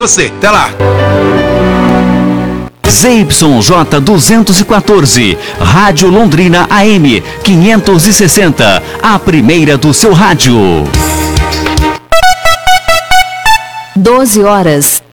Você, até lá. ZYJ 214, Rádio Londrina AM 560, a primeira do seu rádio. 12 horas.